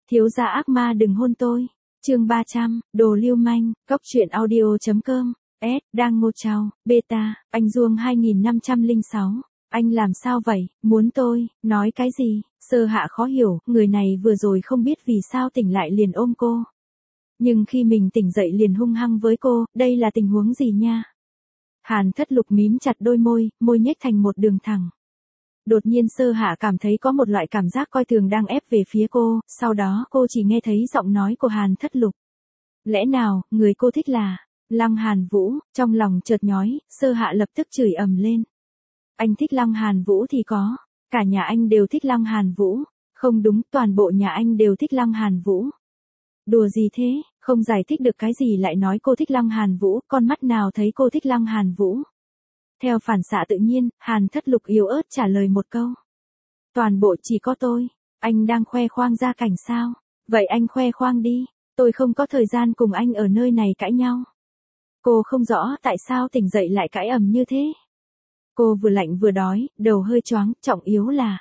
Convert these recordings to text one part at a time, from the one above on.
Thiếu gia ác ma đừng hôn tôi. Chương 300, đồ lưu manh, cóc truyện audio.com. S, đang ngô trao, beta, anh Duông 2506. Anh làm sao vậy, muốn tôi, nói cái gì? Sơ Hạ khó hiểu, người này vừa rồi không biết vì sao tỉnh lại liền ôm cô. Nhưng khi mình tỉnh dậy liền hung hăng với cô, đây là tình huống gì nha? Hàn Thất Lục mím chặt đôi môi, môi nhếch thành một đường thẳng. Đột nhiên Sơ Hạ cảm thấy có một loại cảm giác coi thường đang ép về phía cô, sau đó cô chỉ nghe thấy giọng nói của Hàn Thất Lục. Lẽ nào, người cô thích là Lăng Hàn Vũ, trong lòng chợt nhói, Sơ Hạ lập tức chửi ầm lên. Anh thích Lăng Hàn Vũ thì có, cả nhà anh đều thích Lăng Hàn Vũ, không đúng, toàn bộ nhà anh đều thích Lăng Hàn Vũ. Đùa gì thế, không giải thích được cái gì lại nói cô thích Lăng Hàn Vũ, con mắt nào thấy cô thích Lăng Hàn Vũ. Theo phản xạ tự nhiên, Hàn Thất Lục yếu ớt trả lời một câu. Toàn bộ chỉ có tôi, anh đang khoe khoang gia cảnh sao? Vậy anh khoe khoang đi, tôi không có thời gian cùng anh ở nơi này cãi nhau. Cô không rõ tại sao tỉnh dậy lại cãi ầm như thế. Cô vừa lạnh vừa đói, đầu hơi choáng, trọng yếu là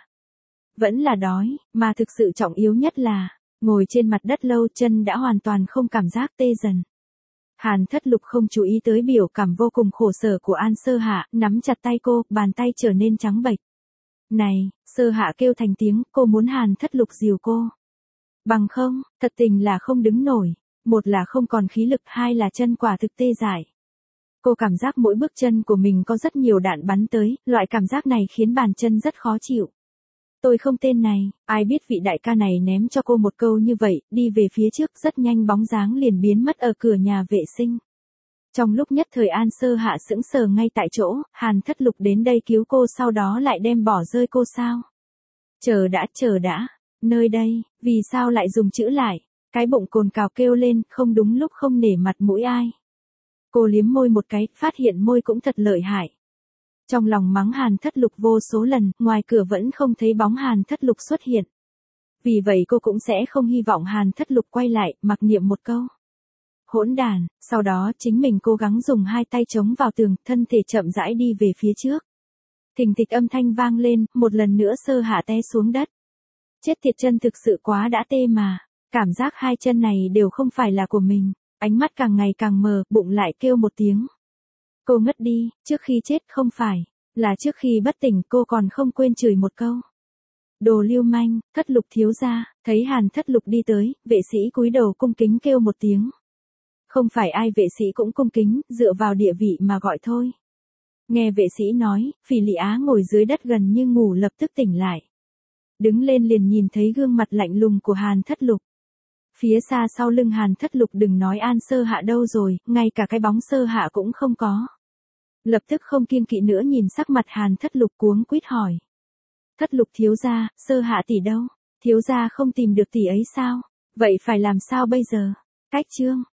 vẫn là đói, mà thực sự trọng yếu nhất là ngồi trên mặt đất lâu chân đã hoàn toàn không cảm giác tê dần. Hàn Thất Lục không chú ý tới biểu cảm vô cùng khổ sở của An Sơ Hạ, nắm chặt tay cô, bàn tay trở nên trắng bệch. Này, Sơ Hạ kêu thành tiếng, cô muốn Hàn Thất Lục dìu cô. Bằng không, thật tình là không đứng nổi, một là không còn khí lực, hai là chân quả thực tê dại. Cô cảm giác mỗi bước chân của mình có rất nhiều đạn bắn tới, loại cảm giác này khiến bàn chân rất khó chịu. Tôi không tên này, ai biết vị đại ca này ném cho cô một câu như vậy, đi về phía trước rất nhanh bóng dáng liền biến mất ở cửa nhà vệ sinh. Trong lúc nhất thời An Sơ Hạ sững sờ ngay tại chỗ, Hàn Thất Lục đến đây cứu cô sau đó lại đem bỏ rơi cô sao? Chờ đã, nơi đây, vì sao lại dùng chữ lại? Cái bụng cồn cào kêu lên, không đúng lúc không nể mặt mũi ai. Cô liếm môi một cái, phát hiện môi cũng thật lợi hại. Trong lòng mắng Hàn Thất Lục vô số lần, ngoài cửa vẫn không thấy bóng Hàn Thất Lục xuất hiện. Vì vậy cô cũng sẽ không hy vọng Hàn Thất Lục quay lại, mặc niệm một câu. Hỗn đàn, sau đó chính mình cố gắng dùng hai tay chống vào tường, thân thể chậm rãi đi về phía trước. Thình thịch âm thanh vang lên, một lần nữa Sơ Hạ té xuống đất. Chết tiệt, chân thực sự quá đã tê mà, cảm giác hai chân này đều không phải là của mình, ánh mắt càng ngày càng mờ, bụng lại kêu một tiếng. Cô ngất đi, trước khi chết không phải, là trước khi bất tỉnh cô còn không quên chửi một câu. Đồ lưu manh, Thất Lục thiếu gia, thấy Hàn Thất Lục đi tới, vệ sĩ cúi đầu cung kính kêu một tiếng. Không phải ai vệ sĩ cũng cung kính, dựa vào địa vị mà gọi thôi. Nghe vệ sĩ nói, Phỉ Lị Á ngồi dưới đất gần như ngủ lập tức tỉnh lại. Đứng lên liền nhìn thấy gương mặt lạnh lùng của Hàn Thất Lục. Phía xa sau lưng Hàn Thất Lục đừng nói An Sơ Hạ đâu rồi, ngay cả cái bóng Sơ Hạ cũng không có. Lập tức không kiêng kỵ nữa nhìn sắc mặt Hàn Thất Lục cuống quýt hỏi. Thất Lục thiếu gia, Sơ Hạ tỷ đâu? Thiếu gia không tìm được tỷ ấy sao? Vậy phải làm sao bây giờ? Cách chương.